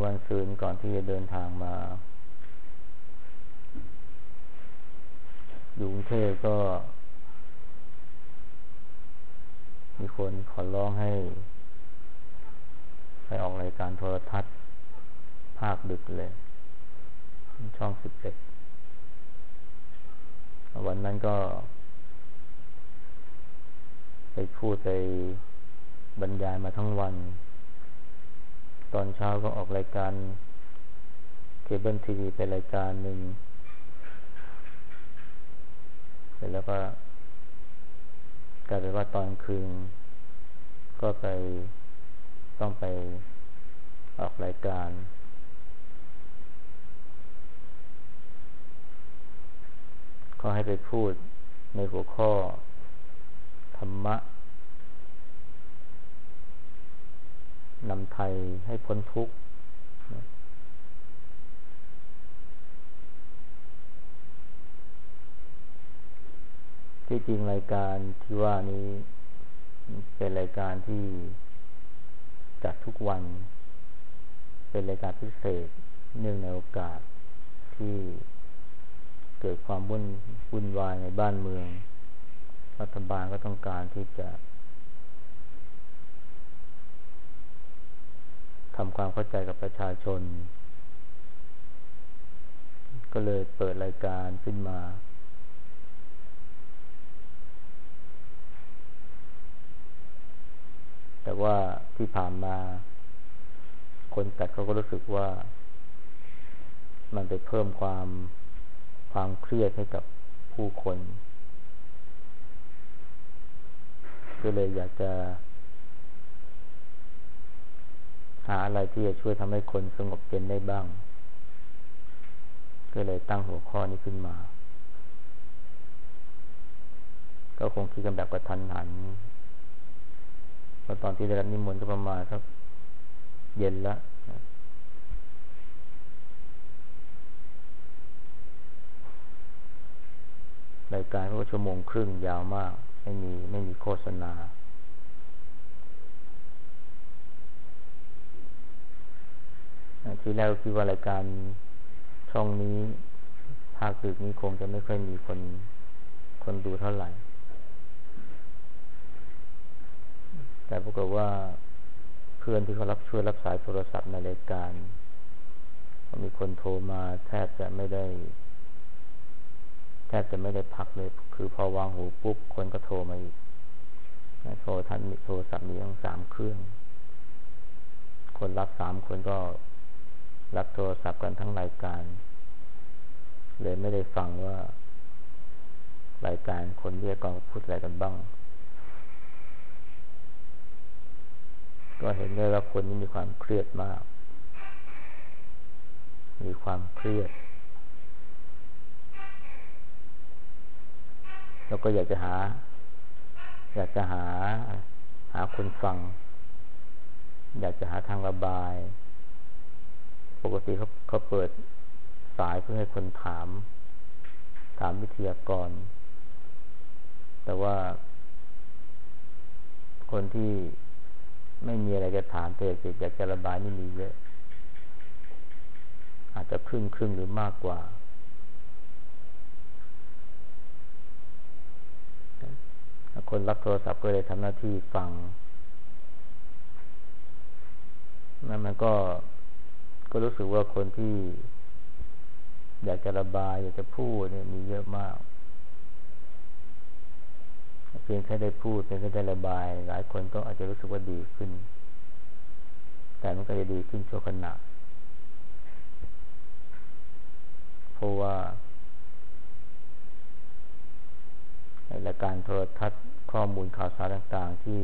วันซืนก่อนที่จะเดินทางมาอยู่กรุงเทพก็มีคนขอร้องให้ไปออกรายการโทรทัศน์ภาคดึกเลยช่อง11วันนั้นก็ไปพูดไปบรรยายมาทั้งวันตอนเช้าก็ออกรายการเคเบิลทีวีไปรายการหนึ่งเสร็จแล้วก็กลายเป็นว่าตอนคืนก็ต้องไปออกรายการเขาให้ไปพูดในหัวข้อธรรมะนำไทยให้พ้นทุกข์ที่จริงรายการที่ว่านี้เป็นรายการที่จัดทุกวันเป็นรายการพิเศษเนื่องในโอกาสที่เกิดความวุ่นวายในบ้านเมืองรัฐบาลก็ต้องการที่จะทำความเข้าใจกับประชาชนก็เลยเปิดรายการขึ้นมาแต่ว่าที่ผ่านมาคนจัดเขาก็รู้สึกว่ามันไปเพิ่มความเครียดให้กับผู้คนก็เลยอยากจะหาอะไรที่จะช่วยทำให้คนสงบเย็นได้บ้างก็เลยตั้งหัวข้อนี้ขึ้นมาก็คงคิดกันแบบกระทันหันเพราะตอนที่ได้รับนิมนต์ก็ประมาณสักเย็นละรายการก็ชั่วโมงครึ่งยาวมากไม่มีโฆษณาทีแรกคิดว่ารายการช่องนี้ภาคดึกนี้คงจะไม่ค่อยมีคนดูเท่าไหร่แต่ปรากฏว่าเพื่อนที่เขาช่วยรับสายโทรศัพท์ในรายการมีคนโทรมาแทบจะไม่ได้พักเลยคือพอวางหูปุ๊บคนก็โทรมาอีกโทรทันมีโทรศัพท์มีทั้ง3เครื่องคนรับ3คนก็รับโทรศัพท์กันทั้งรายการเลยไม่ได้ฟังว่ารายการคนเรียกกองพูดอะไรกันบ้างก็เห็นได้ว่าคนนี้มีความเครียดมากมีความเครียดแล้วก็อยากจะหาคนฟังอยากจะหาทางระบายปกติเขาเปิดสายเพื่อให้คนถามวิทยากรแต่ว่าคนที่ไม่มีอะไรจะถามแต่อยากจะระบายนี่มีเยอะอาจจะครึ่งหรือมากกว่าคนรับโทรศัพท์ก็เลยทำหน้าที่ฟังนั่นมันก็รู้สึกว่าคนที่อยากจะระบายอยากจะพูดเนี่ยมีเยอะมากเพียงแค่ได้พูดเพียงแค่ได้ระบายหลายคนก็อาจจะรู้สึกว่าดีขึ้นแต่มันก็จะดีขึ้นชั่วขณะเพราะว่ารายการโทรทัศน์ข้อมูลข่าวสารต่างๆที่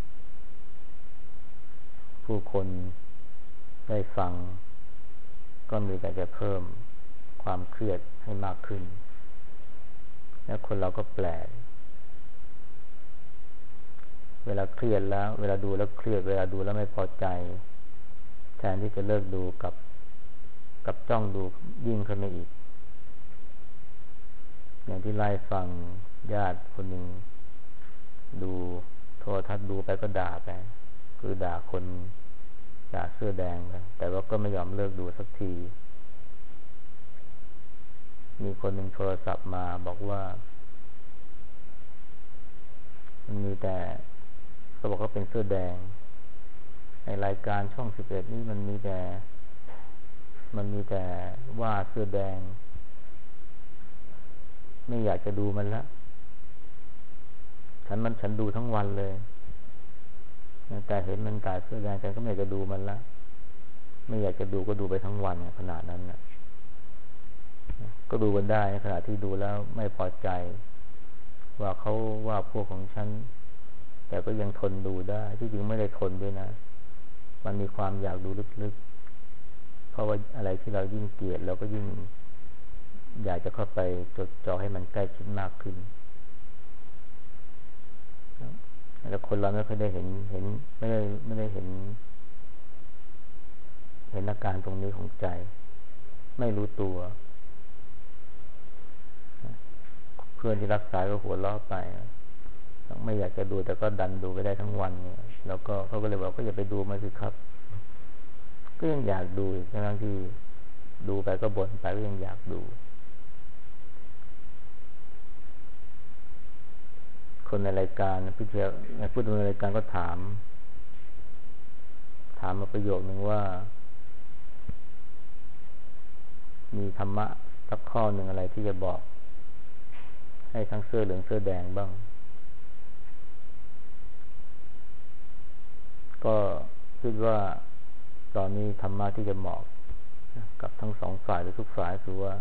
ผู้คนได้ฟังก็มีแต่จะเพิ่มความเครียดให้มากขึ้นและคนเราก็แปลกเวลาเครียดแล้วเวลาดูแล้วเครียดเวลาดูแล้วไม่พอใจแทนที่จะเลิกดูกับจ้องดูยิ่งขึ้นมาอีกอย่างที่ไล่ฟังญาติคนหนึ่งดูโทรทัศน์ดูไปก็ด่าไปคือด่าคนจากเสื้อแดงกันแต่ว่าก็ไม่ยอมเลิกดูสักทีมีคนหนึ่งโทรศัพท์มาบอกว่ามันมีแต่เขาบอกเขาเป็นเสื้อแดงในรายการช่อง11นี่มันมีแต่ว่าเสื้อแดงไม่อยากจะดูมันละฉันดูทั้งวันเลยแต่เห็นมันตายเสื้อแดงฉันก็ไม่อยากจะดูมันละไม่อยากจะดูก็ดูไปทั้งวันขนาดนั้นนะก็ดูกันได้ในขณะที่ดูแล้วไม่พอใจว่าเขาว่าพวกของฉันแต่ก็ยังทนดูได้ที่จริงไม่ได้ทนด้วยนะมันมีความอยากดูลึกๆเพราะว่าอะไรที่เรายิ่งเกลียดเราก็ยิ่งอยากจะเข้าไปจดจ่อให้มันใกล้ชิดมากขึ้นแล้วคนเราไม่เคยได้เห็นไม่ได้เห็นอาการตรงนี้ของใจไม่รู้ตัวเพื่อนที่รักษาก็หัวเราะไปไม่อยากจะดูแต่ก็ดันดูไปได้ทั้งวันเนี่ยแล้วก็เขาก็เลยบอกก็อย่าไปดูมันสิครับก็ยังอยากดูอีกทั้งที่ดูไปก็บ่นไปก็ยังอยากดูคนในรายการผู้ดำเนินรายการก็ถามมาประโยคนึงว่ามีธรรมะสักข้อหนึ่งอะไรที่จะบอกให้ทั้งเสื้อเหลืองเสื้อแดงบ้างก็คิดว่าตอนนี้ธรรมะที่จะเหมาะกับทั้งสองฝ่ายหรือทุกฝ่ายคือว่า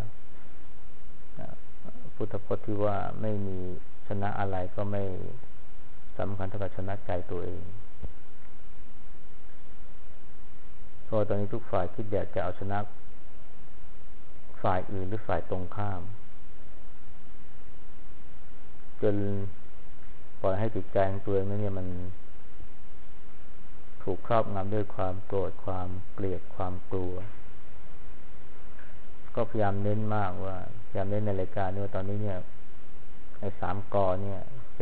พุทธพจน์ที่ว่าไม่มีชนะอะไรก็ไม่สำคัญเท่ากับชนะใจตัวเองเพราะตอนนี้ทุกฝ่ายคิดอยากจะเอาชนะฝ่ายอื่นหรือฝ่ายตรงข้ามจนปล่อยให้จิตใจของตัวเองนั้นเนี่ยมันถูกครอบงำด้วยความโกรธความเกลียดความกลัวก็พยายามเน้นมากว่าพยายามเน้นในรายการนี้ว่าตอนนี้เนี่ยไอ้3 กเนี่ย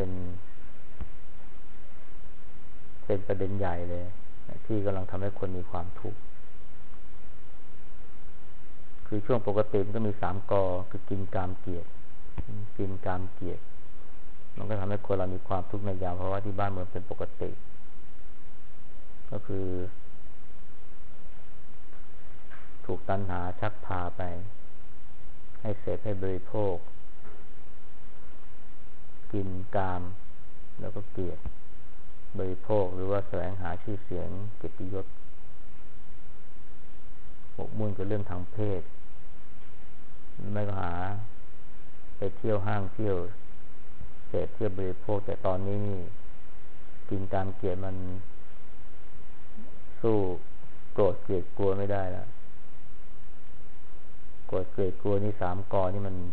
เป็นประเด็นใหญ่เลยที่กำลังทำให้คนมีความทุกข์คือช่วงปกติมันก็มี3 กคือกินกามเกลียดกินกามเกลียดมันก็ทำให้คนเรามีความทุกข์ในยามเพราะว่าที่บ้านเมืองเป็นปกติก็คือถูกตัณหาชักพาไปให้เสพให้บริโภคกินกามแล้วก็เกลียดบริโภคหรือว่าแสวงหาชื่อเสียงเกียรติยศหมกมุ่นกับเรื่องทางเพศไม่ก็หาไปเที่ยวห้างเที่ยวเสพเที่ยวบริโภคแต่ตอนนี้นี่กินกามเกลียดมันสู้โกรธเกลียดกลัวไม่ได้แล้วโกรธเกลียดกลัวนี่3 กนี่มัน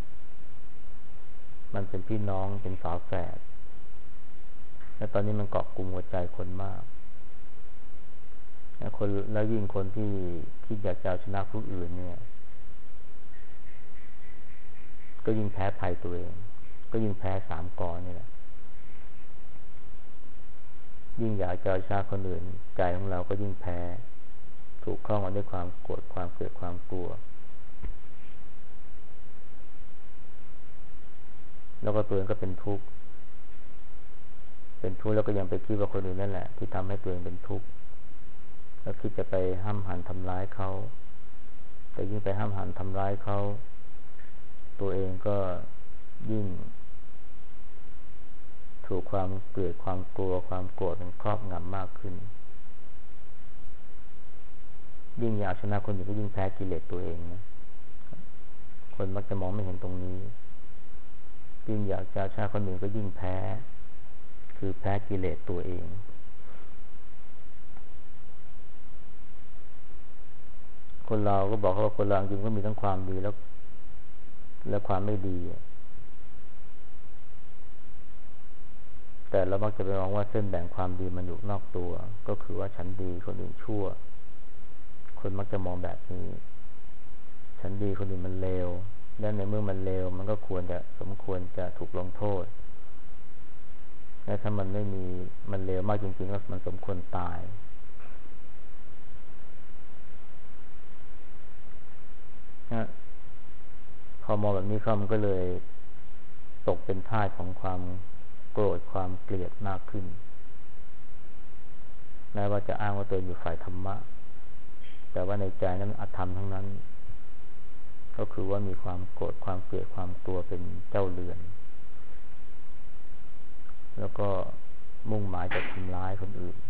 เป็นพี่น้องเป็นฝาแฝดและตอนนี้มันเกาะกลุ่มหัวใจคนมากแล้วยิ่งคนที่คิดอยากจะชนะผู้อื่นเนี่ยก็ยิ่งแพ้ภัยตัวเองก็ยิ่งแพ้3 กนี่แหละยิ่งอยากจะชนะคนอื่นใจของเราก็ยิ่งแพ้ถูกครอบงำด้วยความโกรธความเกลียดความกลัวแล้วก็ตัวเองก็เป็นทุกข์แล้วก็ยังไปคิดว่าคนอื่นนั่นแหละที่ทำให้ตัวเองเป็นทุกข์แล้วคิดจะไปห้ามหันทำร้ายเขาแต่ยิ่งไปห้ามหันทำร้ายเขาตัวเองก็ยิ่งถูกความเกลียดความกลัวความโกรธมันครอบงำมากขึ้นยิ่งอยากชนะคนอื่นก็ยิ่งแพ้กิเลสตัวเองนะคนมักจะมองไม่เห็นตรงนี้ยิ่งอยากจะชนะคนอื่นก็ยิ่งแพ้คือแพ้กิเลสตัวเองคนเราก็บอกว่าคนเราจริงก็มีทั้งความดีและความไม่ดีแต่เรามักจะไปมองว่าเส้นแบ่งความดีมันอยู่นอกตัวก็คือว่าฉันดีคนอื่นชั่วคนมักจะมองแบบนี้ฉันดีคนอื่นมันเลวและในเมื่อมันเลวมันก็สมควรจะถูกลงโทษและถ้ามันไม่มีมันเลวมากจริงๆแล้วมันสมควรตายนะพอมองแบบนี้เข้ามันก็เลยตกเป็นทาสของความโกรธความเกลียดมากขึ้นแม้ว่าจะอ้างว่าตัวเองอยู่ฝ่ายธรรมะแต่ว่าในใจนั้นอธรรมทั้งนั้นก็คือว่ามีความโกรธความเกลียดความกลัวเป็นเจ้าเรือนแล้วก็มุ่งหมายจะทำร้ายคนอื่น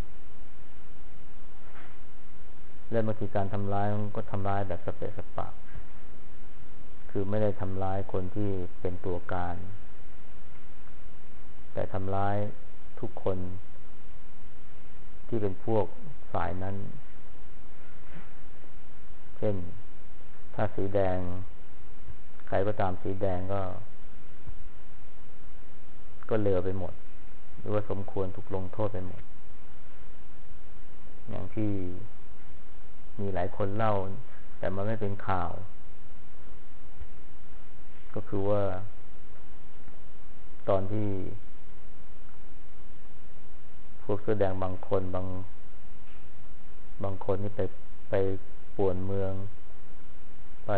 และบางทีการทำร้ายมันก็ทำร้ายแบบสเปะสปะคือไม่ได้ทำร้ายคนที่เป็นตัวการแต่ทำร้ายทุกคนที่เป็นพวกฝ่ายนั้นเช่นถ้าสีแดงใครก็ตามสีแดงก็เลวไปหมดหรือว่าสมควรถูกลงโทษไปหมดอย่างที่มีหลายคนเล่าแต่มันไม่เป็นข่าวก็คือว่าตอนที่พวกเสื้อแดงบางคนบางคนนี่ไปป่วนเมืองไป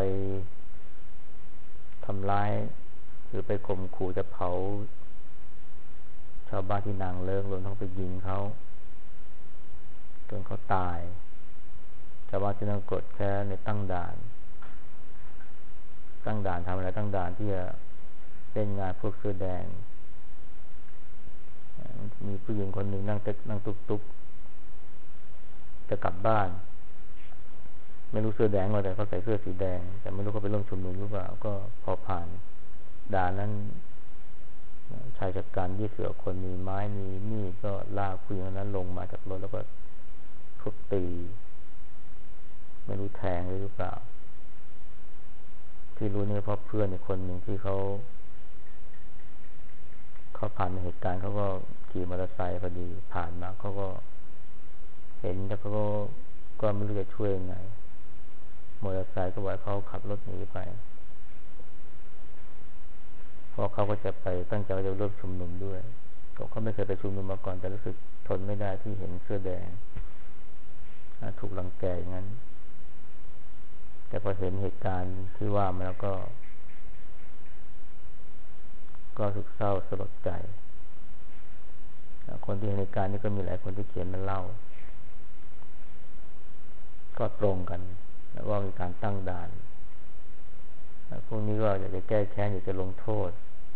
ทำร้ายหรือไปข่มขู่จะเผาชาวบ้านที่นางเลิ้งรวมทั้งไปยิงเขาจนเขาตายชาวบ้านที่นั่งกดแค้นในตั้งด่านทำอะไรตั้งด่านที่จะเล่นงานพวกเสื้อแดงมีผู้หญิงคนหนึ่งนั่งตุ๊กจะกลับบ้านไม่รู้เสื้อแดงว่าแต่เขาใส่เสื้อสีแดงแต่ไม่รู้เขาไปร่วมชุมนุมหรือเปล่าก็พอผ่านด่านนั้นชายชะกัน20 คนมีไม้มีมีดก็ลากผู้หญิงคนนั้นลงมาจากรถแล้วก็ทุบตีไม่รู้แทงหรือเปล่าที่รู้นี่เพราะเพื่อนอีกคนหนึ่งที่เขาผ่านในเหตุการณ์เขาก็ขี่มอเตอร์ไซค์พอดีผ่านมาเขาก็เห็นแต่เขาก็ไม่รู้จะช่วยยังไงมอเตอร์ไซค์ก็ไว้เขาขับรถหนีไปเพราะเขาก็จะไปตั้งใจจะร่วมชุมนุมด้วยเขาไม่เคยไปชุมนุมมาก่อนแต่รู้สึกทนไม่ได้ที่เห็นเสื้อแดงถูกรังแกอย่างนั้นแต่พอเห็นเหตุการณ์ที่ว่ามาแล้วก็สุดเศร้าสลดใจคนที่เห็นเหตุการณ์นี้ก็มีหลายคนที่เขียนมาเล่าก็ตรงกันว่ามีการตั้งด่านพวกนี้ก็อยากจะแก้แค้นอยากจะลงโทษ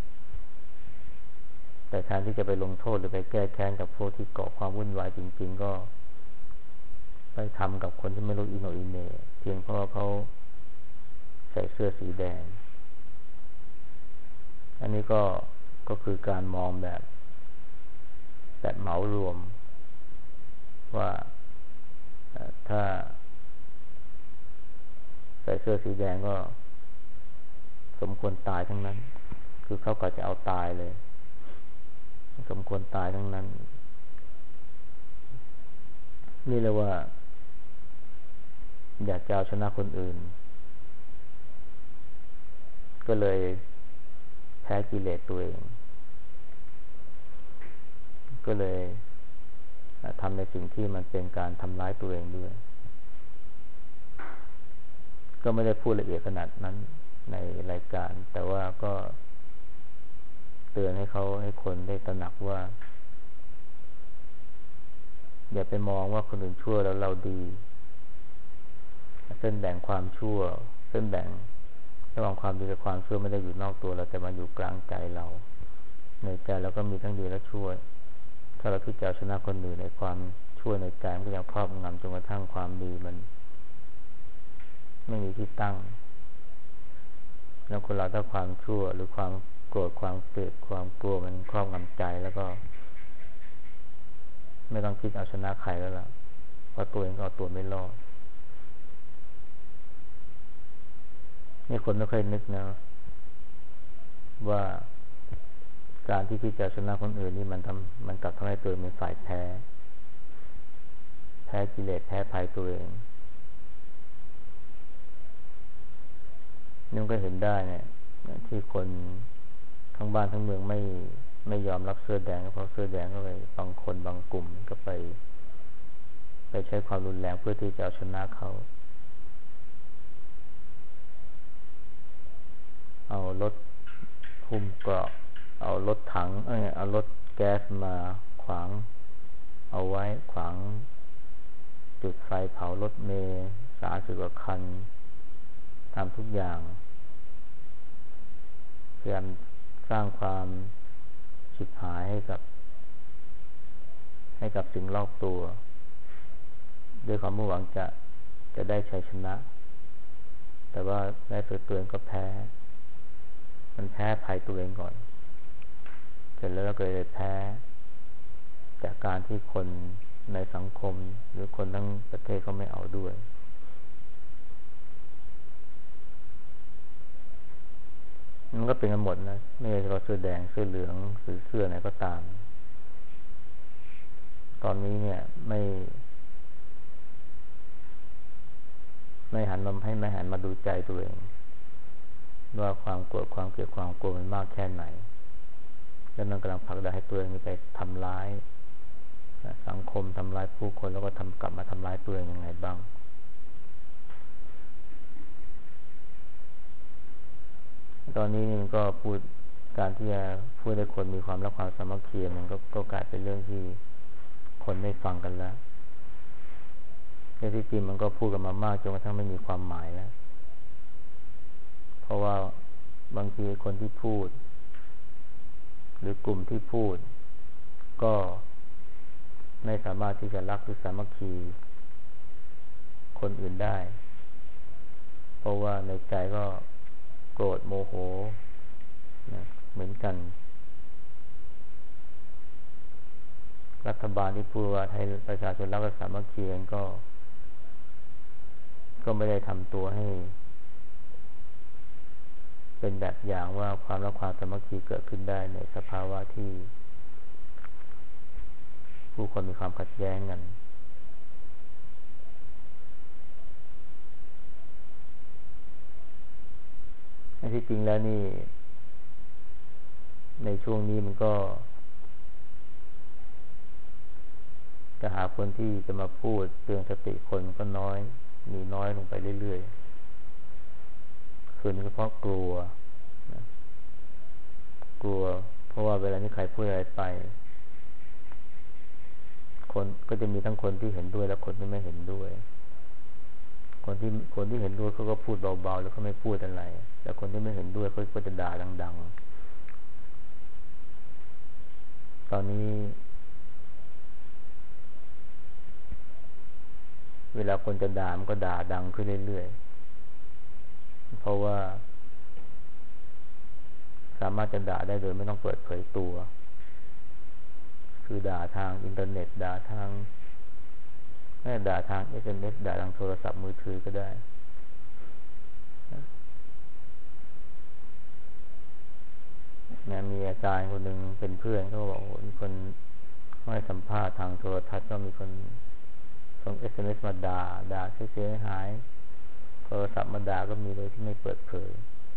แต่แทนที่จะไปลงโทษหรือไปแก้แค้นกับพวกที่ก่อความวุ่นวายจริงๆก็ไปทำกับคนที่ไม่รู้อิโหนอิเหน่เพียงเพราะเขาใส่เสื้อสีแดงอันนี้ก็คือการมองแบบเหมารวมว่าถ้าใส่เสื้อสีแดงก็สมควรตายทั้งนั้นคือเขาก็จะเอาตายเลยสมควรตายทั้งนั้นนี่เลยว่าอยากจะเอาชนะคนอื่นก็เลยแพ้กิเลสตัวเองก็เลยทำในสิ่งที่มันเป็นการทำร้ายตัวเองด้วยก็ไม่ได้พูดละเอียดขนาดนั้นในรายการแต่ว่าก็เตือนให้คนได้ตระหนักว่าอย่าไปมองว่าคนอื่นชั่วแล้วเราดีเส้นแบ่งความชั่วเส้นแบ่งระหว่างความดีกับความชั่วไม่ได้อยู่นอกตัวเราแต่มันอยู่กลางใจเราในใจเราก็มีทั้งดีและชั่วถ้าเราคิดจะชนะคนอื่นในความชั่วในใจมันก็ยังครอบงำจนกระทั่งความดีมันไม่มีที่ตั้งแล้วคนเราถ้าความชั่วหรือความโกรธความเกลียดความกลัวมันครอบงำใจแล้วก็ไม่ต้องคิดเอาชนะใครแล้วล่ะเพราะตัวเองก็เอาตัวไม่รอดนี่คนไม่ค่อยนึกนะว่าการที่คิดจะชนะคนอื่นนี่มันกลับทำให้ตัวเองเป็นฝ่ายแพ้กิเลสแพ้ภัยตัวเองนี่ก็เห็นได้เนี่ยที่คนทั้งบ้านทั้งเมืองไม่ยอมรับเสื้อแดงเพราะเสื้อแดงก็ไปบางคนบางกลุ่มก็ไปใช้ความรุนแรงเพื่อที่จะเอาชนะเขาเอารถหุ้มเกราะเอารถถังเอารถแก๊สมาขวางเอาไว้ขวางจุดไฟเผารถเมล์30 กว่าคันทำทุกอย่างพยายามสร้างความฉิบหายให้กับสิ่งรอบตัวด้วยความมุ่งหวังจะได้ชัยชนะแต่ว่าในสุดตัวเองก็แพ้มันแพ้ภัยตัวเองก่อนเสร็จแล้วก็เลยแพ้จากการที่คนในสังคมหรือคนทั้งประเทศเขาไม่เอาด้วยมันก็เป็นกันหมดนะไม่ว่าเราเสื้อแดงเสื้อเหลืองหรือเสื้อไหนก็ตามตอนนี้เนี่ยไม่หันมาดูใจตัวเองว่าความโกรธความเกลียดความกลัวมันมากแค่ไหนแล้วมันกำลังผลักดันให้ตัวเองไปทำร้ายสังคมทำร้ายผู้คนแล้วก็กลับมาทำร้ายตัวเองยังไงบ้างตอนนี้มันก็การที่จะพูดให้คนมีความรักความสามัคคีมันก็กลายเป็นเรื่องที่คนไม่ฟังกันแล้วแต่ที่จริงมันก็พูดกันมามากจนกระทั่งไม่มีความหมายแล้วเพราะว่าบางทีคนที่พูดหรือกลุ่มที่พูดก็ไม่สามารถที่จะรักหรือสามัคคีคนอื่นได้เพราะว่าในใจก็โกรธโมโหนะเหมือนกันรัฐบาลที่พูดว่าให้ประชาชนรักและสามัคคีกันก็ไม่ได้ทำตัวให้เป็นแบบอย่างว่าความรักความสามัคคีเกิดขึ้นได้ในสภาวะที่ผู้คนมีความขัดแย้งกันที่จริงแล้วนี่ในช่วงนี้มันก็จะหาคนที่จะมาพูดเตือนสติคนก็น้อยมีน้อยลงไปเรื่อยๆคือเพราะกลัวเพราะว่าเวลานี้ใครพูดอะไรไปคนก็จะมีทั้งคนที่เห็นด้วยและคนที่ไม่เห็นด้วยคนที่เห็นด้วยเขาก็พูดเบาๆแล้วเขาไม่พูดอะไรแต่คนที่ไม่เห็นด้วยเขาก็จะด่าดังๆตอนนี้เวลาคนจะด่ามันก็ด่าดังขึ้นเรื่อยๆเพราะว่าสามารถจะด่าได้โดยไม่ต้องเปิดเผยตัวคือด่าทางอินเทอร์เน็ตด่าทางSMS ด่าทางโทรศัพท์มือถือก็ได้นะมีอาจารย์คนหนึ่งเป็นเพื่อนเขาบอกมีคนให้สัมภาษณ์ทางโทรทัศน์ก็มีคนส่ง SMS มาด่าเสียหายโทรศัพท์มาด่าก็มีโดยที่ไม่เปิดเผย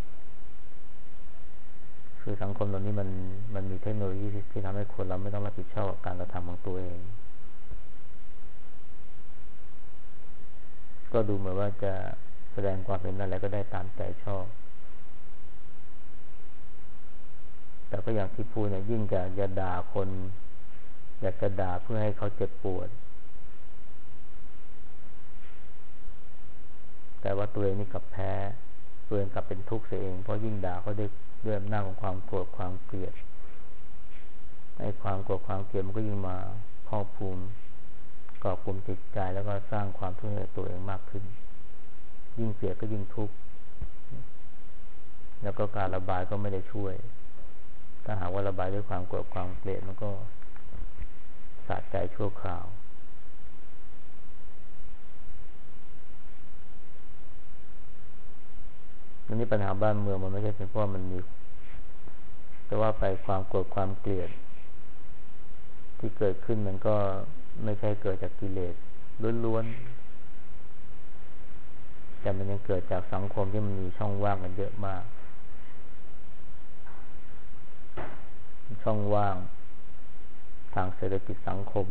คือสังคมตอนนี้มันมีเทคโนโลยีที่ทำให้คนเราไม่ต้องรับผิดชอบกับการกระทำของตัวเองก็ดูเหมือนว่าจะแสดงความเห็นอะไรก็ได้ตามใจชอบแต่ก็อย่างที่พูดเนี่ยยิ่งจะด่าคนอยากจะด่าเพื่อให้เขาเจ็บปวดแต่ว่าตัวเองนี่กลับแพ้ตัวเองกลับเป็นทุกข์เสียเองเพราะยิ่งด่าเขาด้วยอำนาจของความโกรธความเกลียดไอ้ความโกรธความเกลียดมันก็ยิ่งมาครอบคลุมก่อกลุ่มจิตใจแล้วก็สร้างความทุกข์ให้ตัวเองมากขึ้นยิ่งเกลียดก็ยิ่งทุกข์แล้วก็การระบายก็ไม่ได้ช่วยถ้าหากว่าระบายด้วยความโกรธความเกลียดมันก็สะใจชั่วคราวอันนี้ปัญหาบ้านเมืองมันไม่ใช่เป็นเพราะมันมีแต่ว่าไปความโกรธความเกลียดที่เกิดขึ้นมันก็ไม่ใช่เกิดจากกิเลสล้วนๆแต่มันยังเกิดจากสังคมที่มันมีช่องว่างกันเยอะมากช่องว่างทางเศรษฐกิจสังคม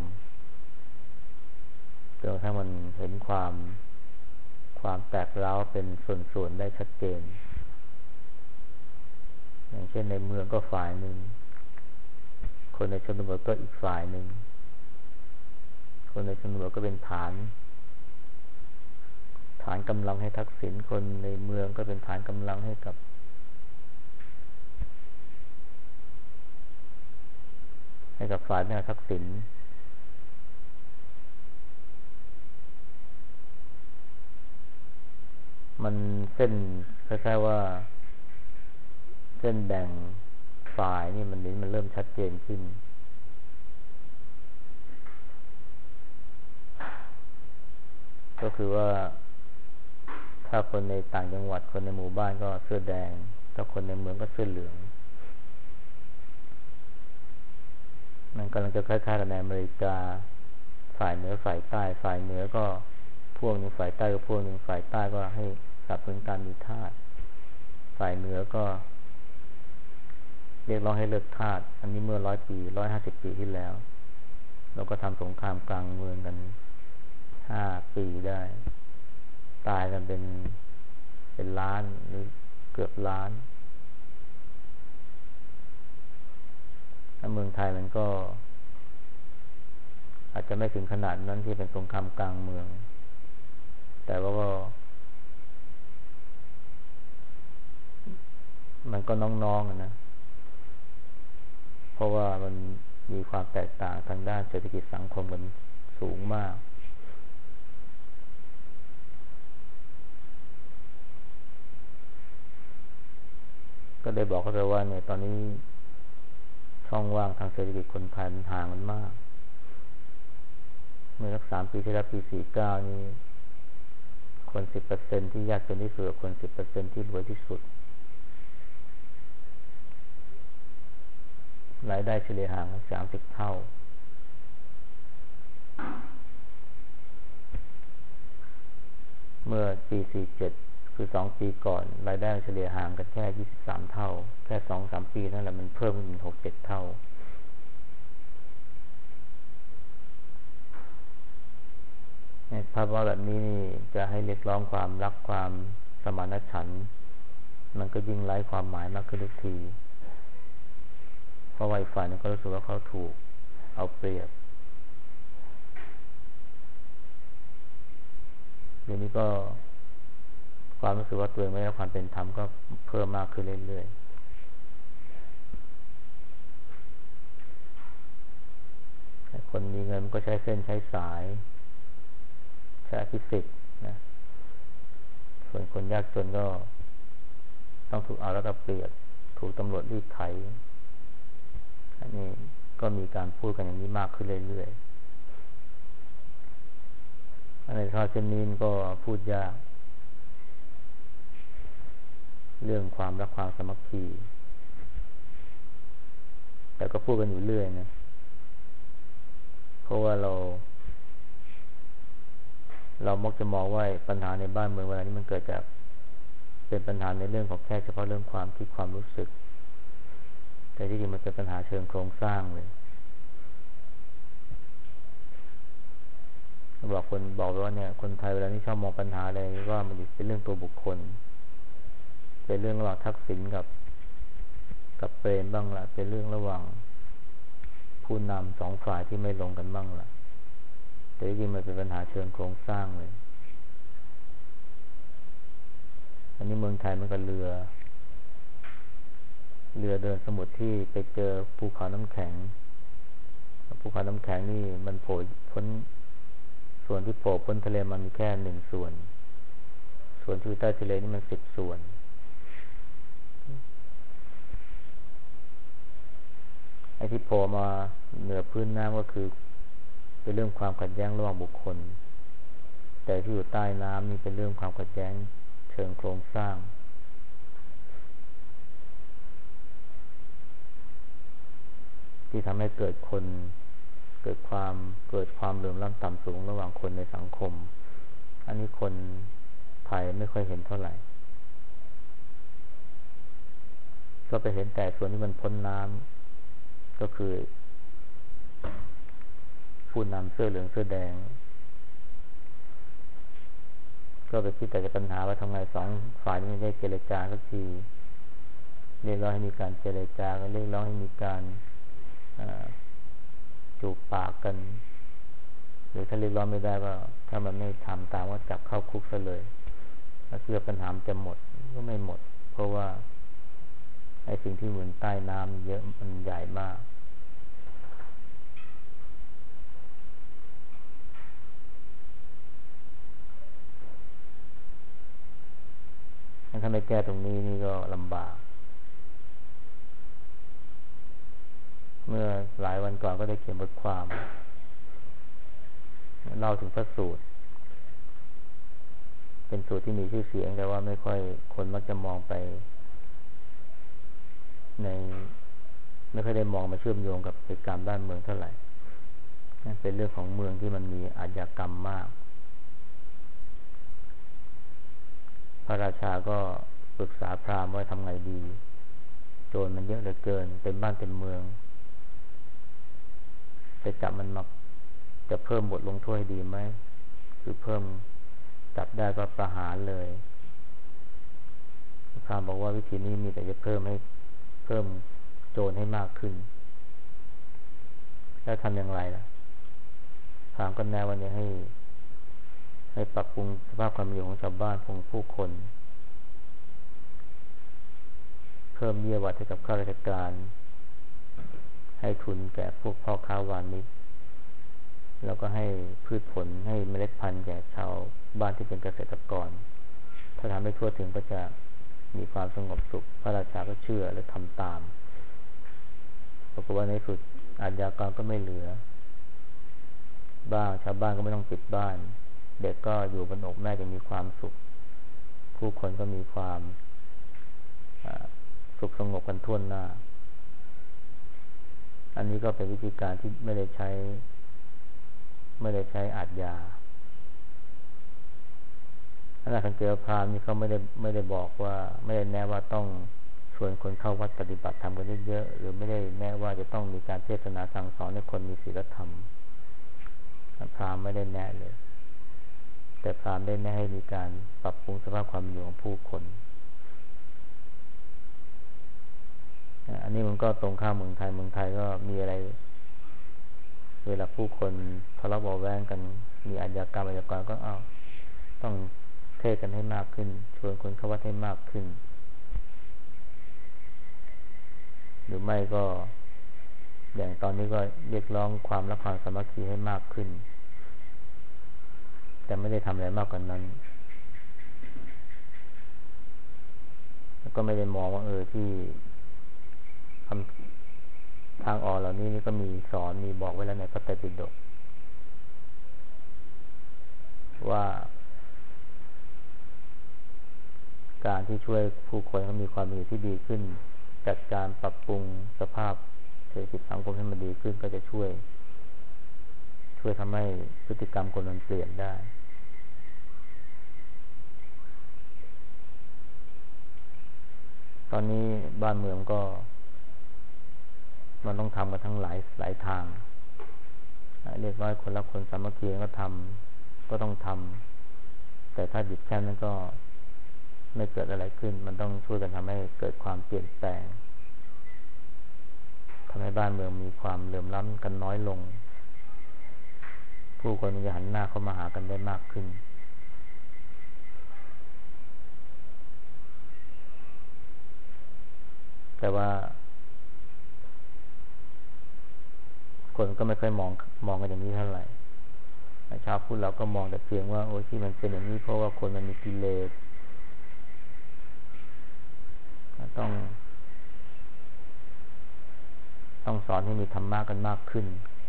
จนกระทั่งมันเห็นความแตกร้าวเป็นส่วนๆได้ชัดเจนอย่างเช่นในเมืองก็ฝ่ายหนึ่งคนในชนบทก็อีกฝ่ายหนึ่งคนในชนบทก็เป็นฐานกำลังให้ทักษิณคนในเมืองก็เป็นฐานกำลังให้กับฝ่ายแม่ทักษิณมันเส้นคล้ายๆว่าเส้นแบ่งฝ่ายนี่มันเริ่มชัดเจนขึ้นก็คือว่าถ้าคนในต่างจังหวัดคนในหมู่บ้านก็เสื้อแดงถ้าคนในเมืองก็เสื้อเหลืองมันกำลังจะคล้ายๆกับในอเมริกาฝ่ายเหนือฝ่ายใต้ฝ่ายเหนือก็พวกนึงฝ่ายใต้ก็พวกนึงฝ่ายใต้ก็ให้สนับสนุนการมีทาสฝ่ายเหนือก็เรียกร้องให้เลิกทาสอันนี้เมื่อ150 ปีที่แล้วเราก็ทำสงครามกลางเมืองกัน5 ปีได้ตายกันเป็นล้านหรือเกือบล้านเมืองไทยมันก็อาจจะไม่ถึงขนาดนั้นที่เป็นสงครามกลางเมืองแต่ว่าก็มันก็น้องๆนะเพราะว่ามันมีความแตกต่างทางด้านเศรษฐกิจสังคมกันสูงมากก็ได้บอกเขาไปว่าเนี่ยตอนนี้ช่องว่างทางเศรษฐกิจคนไทยมันห่างกันมากเมื่อสัก3 ปีที่แล้วปี49นี้คน 10% ที่ยากจนที่สุดคน 10% ที่รวยที่สุดรายได้เฉลี่ยห่างกัน30 เท่าเมื่อปี47คือ2 ปีก่อนรายได้เฉลี่ยห่างกันแค่23 เท่าแค่ 2-3 ปีนั่นแหละมันเพิ่มขึ้น 6-7 เท่าภาวะแบบนี้นี่จะให้เรียกร้องความรักความสมานฉันท์มันก็ยิ่งไร้ความหมายมากขึ้นทุกทีเพราะว่าอีกฝ่ายนึงก็รู้สึกว่าเขาถูกเอาเปรียบเดี๋ยวนี้ก็ความรู้สึกว่าตัวเองไม่ได้ความเป็นธรรมก็เพิ่มมากขึ้นเรื่อยๆคนมีเงินมันก็ใช้เส้นใช้สายใช้อภิสิทธิ์นะส่วนคนยากจนก็ต้องถูกเอาแล้วก็เปรียบถูกตำรวจรีดไถอันนี้ก็มีการพูดกันอย่างนี้มากขึ้นเรื่อยๆในข้อเช่นนี้ก็พูดยากเรื่องความรักความสามัคคีแต่ก็พูดกันอยู่เรื่อยนะเพราะว่าเรามักจะมองว่าปัญหาในบ้านเมืองเวลานี้มันเกิดจากเป็นปัญหาในเรื่องของแค่เฉพาะเรื่องความคิดความรู้สึกแต่ที่จริงมันเป็นปัญหาเชิงโครงสร้างเลยบอกว่าเนี่ยคนไทยเวลานี้ชอบมองปัญหาอะไรว่ามันเป็นเรื่องตัวบุคคลเป็นเรื่องระหว่างทักษิณกับเปรมบ้างละเป็นเรื่องระหว่างผู้นำ2 ฝ่ายที่ไม่ลงกันบ้างละแต่จริงๆมันเป็นปัญหาเชิงโครงสร้างเลยอันนี้เมืองไทยมันก็เรือเดินสมุทรที่ไปเจอภูเขาน้ำแข็งนี่มันโผล่พ้นส่วนที่โผล่พ้นทะเลมันมีแค่1 ส่วนที่ใต้ทะเลนี่มัน10 ส่วนไอ้ที่โผล่มาเหนือพื้นน้ำก็คือเป็นเรื่องความขัดแย้งระหว่างบุคคลแต่ที่อยู่ใต้น้ำนี่เป็นเรื่องความขัดแย้งเชิงโครงสร้างที่ทำให้เกิดความเหลื่อมล้ำต่ำสูงระหว่างคนในสังคมอันนี้คนไทยไม่ค่อยเห็นเท่าไหร่ก็ไปเห็นแต่ส่วนที่มันพ้นน้ำก็คือผู้นำเสื้อเหลืองเสื้อแดงก็ไปคิดแต่จะปัญหาว่าทำไง2 ฝ่ายนี้ไม่ได้เจรจาสักทีเรียกร้องให้มีการเจรจากันเรียกร้องให้มีการจูบปากกันหรือถ้าเรียกร้องไม่ได้ก็ถ้ามันไม่ทำตามก็จับเข้าคุกซะเลยถ้าเกิดปัญหาจะหมดก็ไม่หมดเพราะว่าไอ้สิ่งที่เหมือนใต้น้ำเยอะมันใหญ่มากถ้าไม่แก้ตรงนี้นี่ก็ลำบากเมื่อหลายวันก่อนก็ได้เขียนบทความเล่าถึงพระสูตรเป็นสูตรที่มีชื่อเสียงแต่ว่าไม่ค่อยคนมักจะมองไปไม่ค่อยได้มองมาเชื่อมโยงกับเหตุการณ์บ้านเมืองเท่าไหร่เป็นเรื่องของเมืองที่มันมีอาชญากรรมมากพระราชาก็ปรึกษาพราหมณ์ว่าทำไงดีโจรมันเยอะเหลือเกินเต็มบ้านเต็มเมืองจะจับมันมาจะเพิ่มบทลงโทษดีไหมคือเพิ่มจับได้ก็ประหารเลยพราหมณ์บอกว่าวิธีนี้มีแต่จะเพิ่มโจรให้มากขึ้นแล้วทำอย่างไรล่ะพราหมณ์ก็แนะวันนี้ให้ปรับปรุงสภาพความอยู่ของชาวบ้านของผู้คนเพิ่มเบี้ยวัดให้กับข้าราชการให้ทุนแก่พวกพ่อค้าวานิชแล้วก็ให้พืชผลให้เมล็ดพันธุ์แก่ชาวบ้านที่เป็นเกษตรกรถ้าทำให้ทั่วถึงก็จะมีความสงบสุขพระราชาก็เชื่อและทำตามปรากฏว่าในสุดอาชญากรก็ไม่เหลือบ้างชาวบ้านก็ไม่ต้องปิดบ้านเด็กก็อยู่บนอกแม่ยังมีความสุขผู้คนก็มีความสุขสงบกันทั่วหน้าอันนี้ก็เป็นวิธีการที่ไม่ได้ใช้อาชญาถ้าสังเกตพราหมณ์นี่เขาไม่ได้บอกว่าไม่ได้แนะว่าต้องชวนคนเข้าวัดปฏิบัติธรรมกันเยอะๆหรือไม่ได้แนะว่าจะต้องมีการเทศนาสั่งสอนให้คนมีศีลธรรมพราหมณ์ไม่ได้แนะเลยแต่พราหมณ์ได้แนะให้มีการปรับปรุงสภาพความอยู่ของผู้คนอันนี้มันก็ตรงข้ามเมืองไทยก็มีอะไรเวลาผู้คนทะเลาะเบาะแว้งกันมีอาชญากรรมก็ต้องเทศกันให้มากขึ้นชวนคนเข้าวัดให้มากขึ้นหรือไม่ก็อย่างตอนนี้ก็เรียกร้องความรักความสามัคคีให้มากขึ้นแต่ไม่ได้ทำอะไรมากกว่านั้นแล้วก็ไม่ได้มองว่าที่ทางออกเหล่านี้นี่ก็มีสอนมีบอกไว้แล้วในพระไตรปิฎกว่าการที่ช่วยผู้คนให้มีความเป็นอยู่ที่ดีขึ้นจัดการปรับปรุงสภาพเศรษฐกิจสังคมให้มันดีขึ้นก็จะช่วยทำให้พฤติกรรมคนมันเปลี่ยนได้ตอนนี้บ้านเมืองก็มันต้องทำกันทั้งหลายทางเรียกว่าคนรักคนสามัคคีก็ต้องทำแต่ถ้าหยุดแค่นั้นก็ไม่เกิดอะไรขึ้นมันต้องช่วยกันทำให้เกิดความเปลี่ยนแปลงทำให้บ้านเมืองมีความเหลื่อมล้ำกันน้อยลงผู้คนจะหันหน้าเข้ามาหากันได้มากขึ้นแต่ว่าคนก็ไม่ค่อยมองกันอย่างนี้เท่าไหร่ชาวพุทธเราก็มองแต่เพียงว่าที่มันเป็นอย่างนี้เพราะว่าคนมันมีกิเลสต้องสอนให้มีธรรมะกันมากขึ้น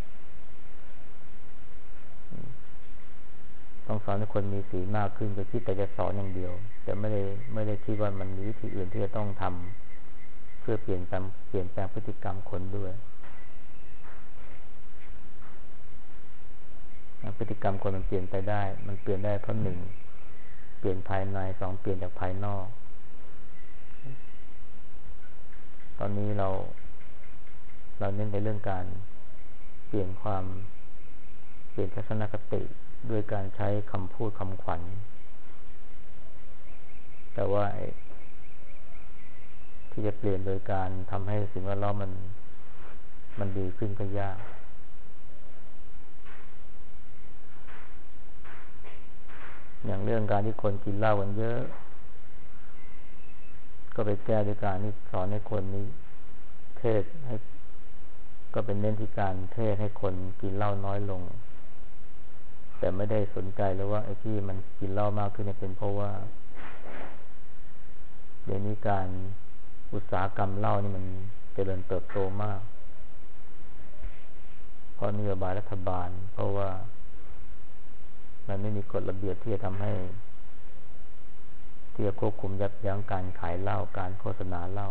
ต้องสอนให้คนมีศีลมากขึ้นก็คิดแต่จะสอนอย่างเดียวแต่ไม่ได้คิดว่ามันมีวิธีอื่นที่จะต้องทำเพื่อเปลี่ยนแปลงพฤติกรรมคนด้วยพฤติกรรมคนมันเปลี่ยนไปได้มันเปลี่ยนได้เพราะหนึ่งเปลี่ยนภายในสองเปลี่ยนจากภายนอกตอนนี้เราเน้นในเรื่องการเปลี่ยนทัศนคติด้วยการใช้คำพูดคำขวัญท แต่ว่าที่ที่จะเปลี่ยนโดยการทำให้สิ่งแวดล้อมมันดีขึ้นก็ยากอย่างเรื่องการที่คนกินเหล้ากันเยอะก็ไปแก้ด้วยการที่สอนให้คนนี้เทศให้ก็เป็นเน้นที่การเทศให้คนกินเหล้าน้อยลงแต่ไม่ได้สนใจเลยว่าไอ้ที่มันกินเหล้ามากขึ้นเนี่ยเป็นเพราะว่าเดี๋ยวนี้การอุตสาหกรรมเหล้านี่มันเจริญเติบโตมากเพราะนโยบายรัฐบาลเพราะว่ามันไม่มีกฎระเบียบที่จะทำให้ที่จะควบคุมยับยั้งการขายเหล้าการโฆษณาเหล้า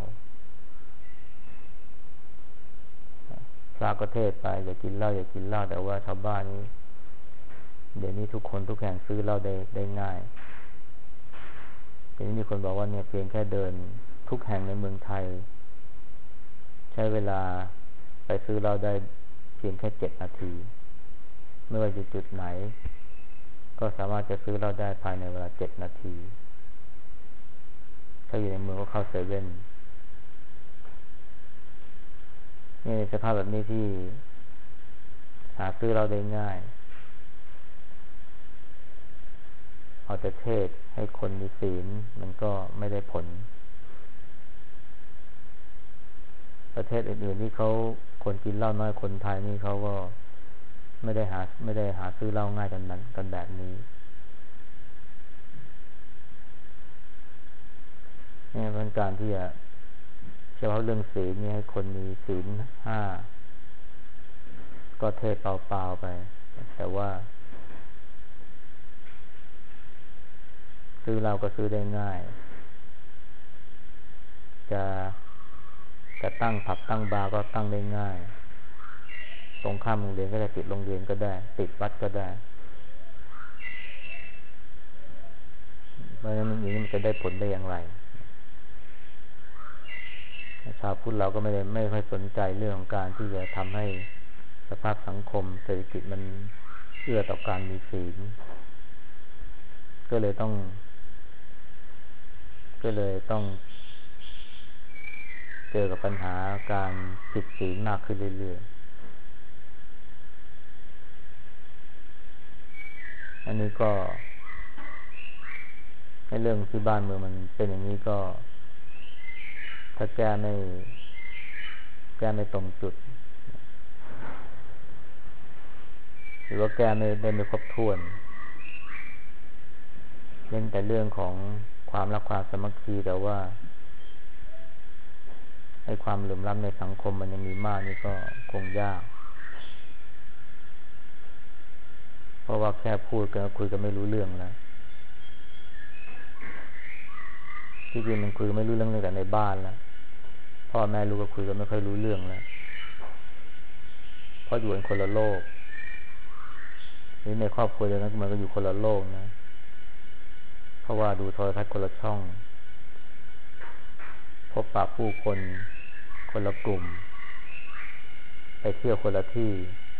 พระก็เทศไปอย่ากินเหล้าอย่ากินเหล้าแต่ว่าชาวบ้านนี้เดี๋ยวนี้ทุกคนทุกแห่งซื้อเหล้าได้ง่ายเดี๋ยวนี้มีคนบอกว่าเนี่ยเพียงแค่เดินทุกแห่งในเมืองไทยใช้เวลาไปซื้อเหล้าได้เพียงแค่7 นาทีไม่ว่าจะจุดไหนก็สามารถจะซื้อเหล้าได้ภายในเวลา7 นาทีถ้าอยู่ในเมืองก็เข้าเซเว่นนี่สภาพแบบนี้ที่หาซื้อเหล้าได้ง่ายเอาแต่เทศให้คนมีศีลมันก็ไม่ได้ผลประเทศอื่นๆที่เขาคนกินเหล้าน้อยคนไทยนี่เขาก็ไม่ได้หาซื้อเหล้าง่ายกันแบบนี้เนี่ยเป็นการที่จะเฉพาะเรื่องศีลนี่ให้คนมีศีล5ก็เทศเปล่าๆไปแต่ว่าซื้อเหล้าก็ซื้อได้ง่ายจะตั้งผับตั้งบาร์ก็ตั้งได้ง่ายตรงข้ามโรงเรียนก็ได้ติดโรงเรียนก็ได้ติดวัดก็ได้เพราะฉะนั้นอย่างนี้มันจะได้ผลได้อย่างไรชาวพุทธเราก็ไม่ค่อยสนใจเรื่องของการที่จะทำให้สภาพสังคมเศรษฐกิจมันเอื้อต่อการมีศีลก็เลยต้องเจอกับปัญหาการผิดศีลมากขึ้นเรื่อยๆอันนี้ก็ในเรื่องที่บ้านเมืองมันเป็นอย่างนี้ก็ถ้าแก้ไม่ตรงจุดหรือว่าแก้ไม่ครบถ้วนเล่นแต่เรื่องของความรักความสามัคคีแต่ว่าไอ้ความเหลื่อมล้ำในสังคมมันยังมีมากนี่ก็คงยากเพราะว่าแค่พูดกันคุยกันไม่รู้เรื่องแล้วที่จริงมันคุยกันไม่รู้เรื่องตั้งแต่ในบ้านแล้วพ่อแม่ลูกก็คุยกันไม่ค่อยรู้เรื่องแล้วเพราะอยู่กันคนละโลกนี่ในครอบครัวเดียวกันมันก็อยู่คนละโลกนะเพราะว่าดูโทรทัศน์คนละช่องพบปะผู้คนคนละกลุ่มไปเที่ยวคนละที่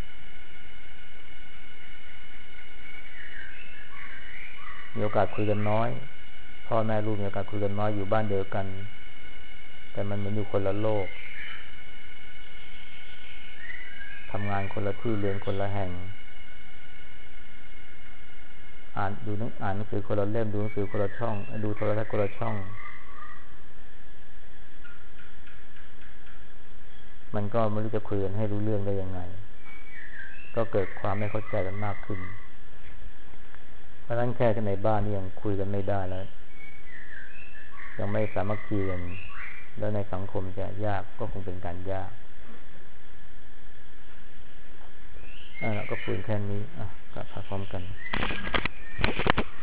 มีโอกาสคุยกันน้อยพ่อแม่ลูกมีโอกาสคุยกันน้อยอยู่บ้านเดียวกันแต่มันเหมือนอยู่คนละโลกทำงานคนละที่เรียนคนละแห่งอ่านหนังสือคนละเล่มดูหนังสือคนละช่องดูโทรทัศน์คนละช่องมันก็ไม่รู้จะคุยกันให้รู้เรื่องได้ยังไงก็เกิดความไม่เข้าใจกันมากขึ้นเพราะฉะนั้นแค่ในบ้านนี่ยังคุยกันไม่ได้แล้วยังไม่สามัคคีกันแล้วในสังคมจะยากก็คงเป็นการยากก็คุยแค่นี้ก็พร้อมกัน